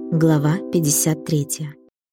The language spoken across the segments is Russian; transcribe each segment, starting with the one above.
Глава 53.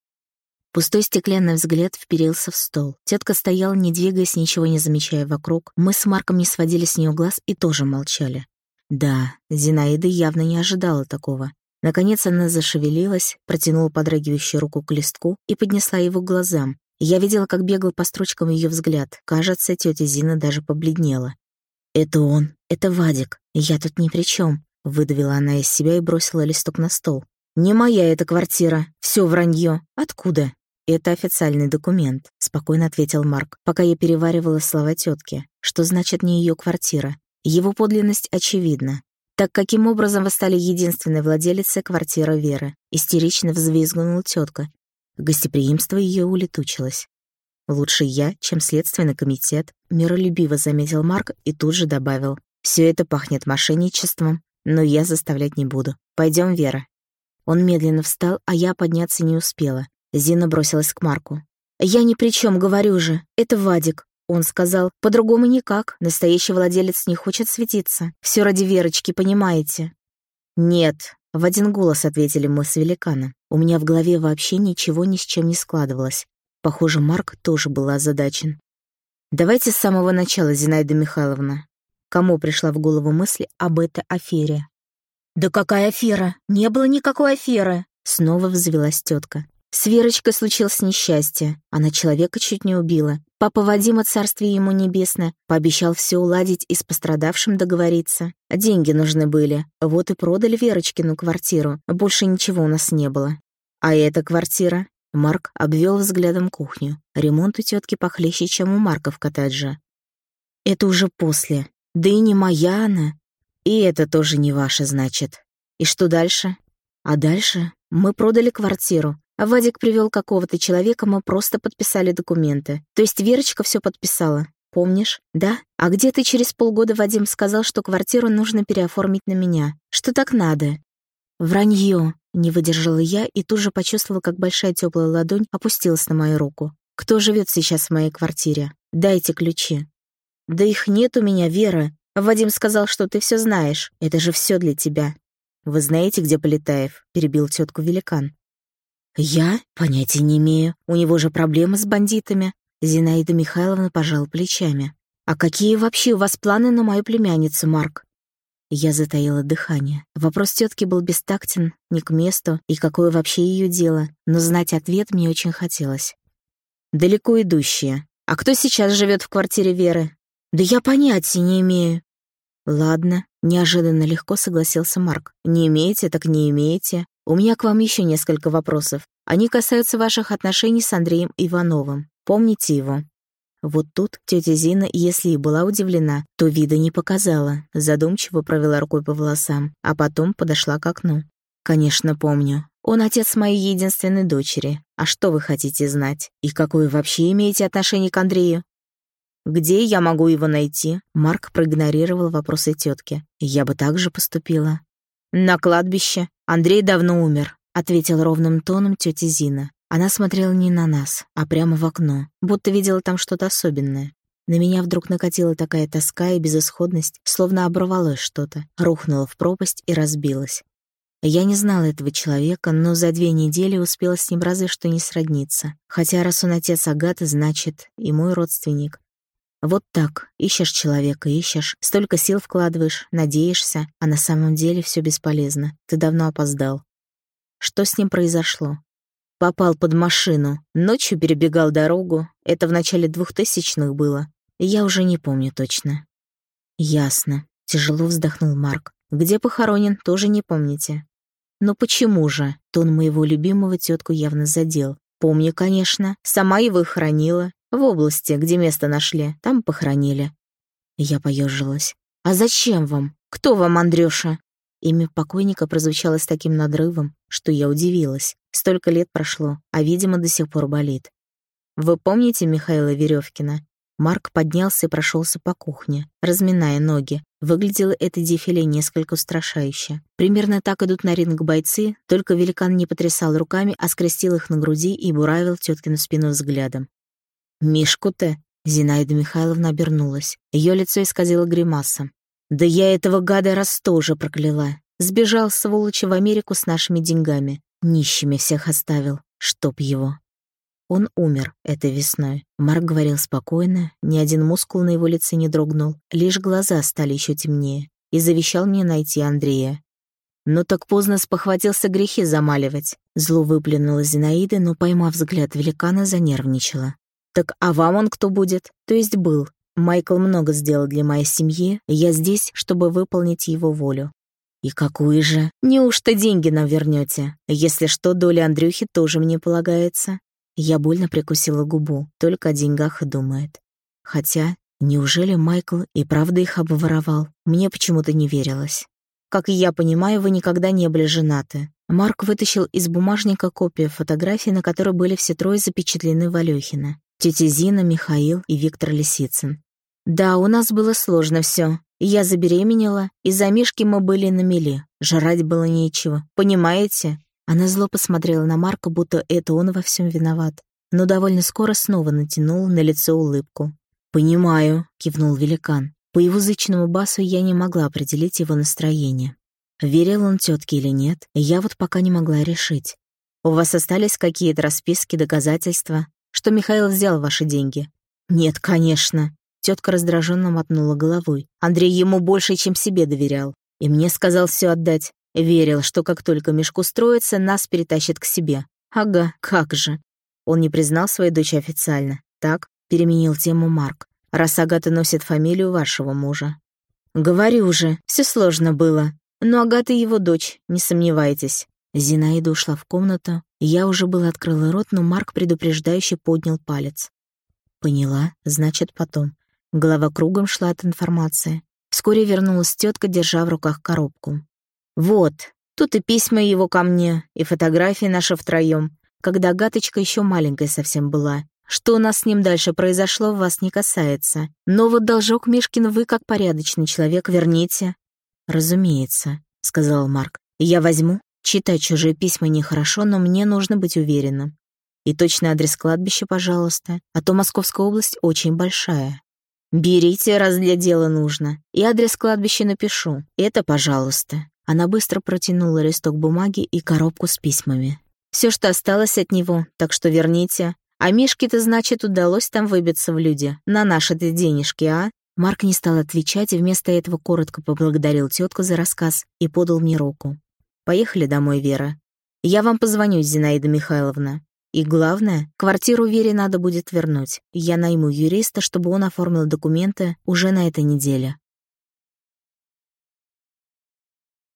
Пустой стеклянный взгляд вперился в стол. Тетка стояла, не двигаясь, ничего не замечая вокруг. Мы с Марком не сводили с нее глаз и тоже молчали. Да, Зинаида явно не ожидала такого. Наконец она зашевелилась, протянула подрагивающую руку к листку и поднесла его к глазам. Я видела, как бегал по строчкам ее взгляд. Кажется, тетя Зина даже побледнела. «Это он, это Вадик. Я тут ни при чем», — выдавила она из себя и бросила листок на стол. «Не моя эта квартира. Все вранье. Откуда?» «Это официальный документ», — спокойно ответил Марк, пока я переваривала слова тетки. «Что значит не ее квартира? Его подлинность очевидна. Так каким образом вы стали единственной владелицей квартиры Веры?» Истерично взвизгнула тетка. Гостеприимство ее улетучилось. «Лучше я, чем следственный комитет», — миролюбиво заметил Марк и тут же добавил. «Все это пахнет мошенничеством, но я заставлять не буду. Пойдем, Вера». Он медленно встал, а я подняться не успела. Зина бросилась к Марку. «Я ни при чем, говорю же. Это Вадик». Он сказал, «По-другому никак. Настоящий владелец не хочет светиться. Все ради Верочки, понимаете?» «Нет», — в один голос ответили мы с великаном. У меня в голове вообще ничего ни с чем не складывалось. Похоже, Марк тоже был озадачен. «Давайте с самого начала, Зинаида Михайловна. Кому пришла в голову мысль об этой афере?» «Да какая афера? Не было никакой аферы!» Снова взвилась тетка. «С Верочкой случилось несчастье. Она человека чуть не убила. Папа Вадима, царствие ему небесное, пообещал все уладить и с пострадавшим договориться. Деньги нужны были. Вот и продали Верочкину квартиру. Больше ничего у нас не было. А эта квартира?» Марк обвел взглядом кухню. Ремонт у тетки похлеще, чем у Марка в коттедже. «Это уже после. Да и не моя она. И это тоже не ваше, значит. И что дальше?» «А дальше мы продали квартиру. А Вадик привел какого-то человека, мы просто подписали документы. То есть Верочка все подписала. Помнишь? Да? А где-то через полгода Вадим сказал, что квартиру нужно переоформить на меня. Что так надо?» «Вранье!» — не выдержала я и тут же почувствовала, как большая теплая ладонь опустилась на мою руку. «Кто живет сейчас в моей квартире? Дайте ключи». «Да их нет у меня, Вера. Вадим сказал, что ты все знаешь. Это же все для тебя». «Вы знаете, где Полетаев?» — перебил тетку великан. «Я? Понятия не имею. У него же проблемы с бандитами». Зинаида Михайловна пожала плечами. «А какие вообще у вас планы на мою племянницу, Марк?» Я затаила дыхание. Вопрос тетки был бестактен, не к месту, и какое вообще ее дело, но знать ответ мне очень хотелось. «Далеко идущие. А кто сейчас живет в квартире Веры?» «Да я понятия не имею». «Ладно», — неожиданно легко согласился Марк. «Не имеете, так не имеете. У меня к вам еще несколько вопросов. Они касаются ваших отношений с Андреем Ивановым. Помните его?» Вот тут тетя Зина, если и была удивлена, то вида не показала, задумчиво провела рукой по волосам, а потом подошла к окну. «Конечно, помню. Он отец моей единственной дочери. А что вы хотите знать? И какое вообще имеете отношение к Андрею?» «Где я могу его найти?» Марк проигнорировал вопросы тетки. «Я бы так же поступила». «На кладбище. Андрей давно умер», — ответил ровным тоном тетя Зина. Она смотрела не на нас, а прямо в окно, будто видела там что-то особенное. На меня вдруг накатила такая тоска и безысходность, словно оборвалось что-то, рухнуло в пропасть и разбилось. Я не знала этого человека, но за 2 недели успела с ним разве что не сродниться. Хотя раз он отец Агаты, значит, и мой родственник. Вот так, ищешь человека, ищешь, столько сил вкладываешь, надеешься, а на самом деле все бесполезно. Ты давно опоздал. Что с ним произошло? Попал под машину, ночью перебегал дорогу. Это в начале 2000-х было. Я уже не помню точно. Ясно. Тяжело вздохнул Марк. Где похоронен, тоже не помните. Но почему же? Тон моего любимого тетку явно задел. Помню, конечно. Сама его и хоронила. В области, где место нашли, там похоронили. Я поежилась. А зачем вам? Кто вам Андрюша? Имя покойника прозвучало с таким надрывом, что я удивилась. Столько лет прошло, а, видимо, до сих пор болит. «Вы помните Михаила Веревкина?» Марк поднялся и прошелся по кухне, разминая ноги. Выглядело это дефиле несколько устрашающе. Примерно так идут на ринг бойцы, только великан не потрясал руками, а скрестил их на груди и буравил теткину спину взглядом. «Мишку-то?» Зинаида Михайловна обернулась. Ее лицо исказило гримаса. «Да я этого гада раз тоже прокляла. Сбежал, сволочь, в Америку с нашими деньгами. Нищими всех оставил, чтоб его. Он умер этой весной. Марк говорил спокойно, ни один мускул на его лице не дрогнул, лишь глаза стали еще темнее, и завещал мне найти Андрея. Но так поздно спохватился грехи замаливать. Зло выплюнула Зинаида, но, поймав взгляд великана, занервничала. «Так а вам он кто будет? То есть был. Майкл много сделал для моей семьи, и я здесь, чтобы выполнить его волю». «И какую же? Неужто деньги нам вернете? Если что, доля Андрюхи тоже мне полагается». Я больно прикусила губу, только о деньгах и думает. Хотя, неужели Майкл и правда их обворовал? Мне почему-то не верилось. «Как я понимаю, вы никогда не были женаты». Марк вытащил из бумажника копию фотографий, на которой были все трое запечатлены в Алёхина. Тетя Зина, Михаил и Виктор Лисицын. «Да, у нас было сложно все. Я забеременела, из-за Мишки мы были на мели. Жрать было нечего. Понимаете?» Она зло посмотрела на Марка, будто это он во всем виноват. Но довольно скоро снова натянула на лицо улыбку. «Понимаю», — кивнул великан. По его зычному басу я не могла определить его настроение. Верил он тетке или нет, я вот пока не могла решить. «У вас остались какие-то расписки, доказательства, что Михаил взял ваши деньги?» «Нет, конечно». Тетка раздраженно мотнула головой. Андрей ему больше, чем себе доверял. И мне сказал все отдать. Верил, что как только Мишку строится, нас перетащит к себе. Ага, как же. Он не признал свою дочь официально. Так, переменил тему Марк. Раз Агата носит фамилию вашего мужа. Говорю уже, все сложно было. Но Агата его дочь, не сомневайтесь. Зинаида ушла в комнату. Я уже было открыла рот, но Марк предупреждающе поднял палец. Поняла, значит, потом. Голова кругом шла от информации. Вскоре вернулась тетка, держа в руках коробку. «Вот, тут и письма его ко мне, и фотографии наши втроем, когда Агаточка еще маленькой совсем была. Что у нас с ним дальше произошло, вас не касается. Но вот должок Мишкин вы, как порядочный человек, верните». «Разумеется», — сказал Марк. «Я возьму. Читать чужие письма нехорошо, но мне нужно быть уверенным. И точный адрес кладбища, пожалуйста, а то Московская область очень большая». «Берите, раз для дела нужно. И адрес кладбища напишу. Это, пожалуйста». Она быстро протянула листок бумаги и коробку с письмами. «Все, что осталось от него, так что верните. А Мишке-то, значит, удалось там выбиться в люди. На наши-то денежки, а?» Марк не стал отвечать и вместо этого коротко поблагодарил тетку за рассказ и подал мне руку. «Поехали домой, Вера. Я вам позвоню, Зинаида Михайловна. И главное, квартиру Вере надо будет вернуть. Я найму юриста, чтобы он оформил документы уже на этой неделе.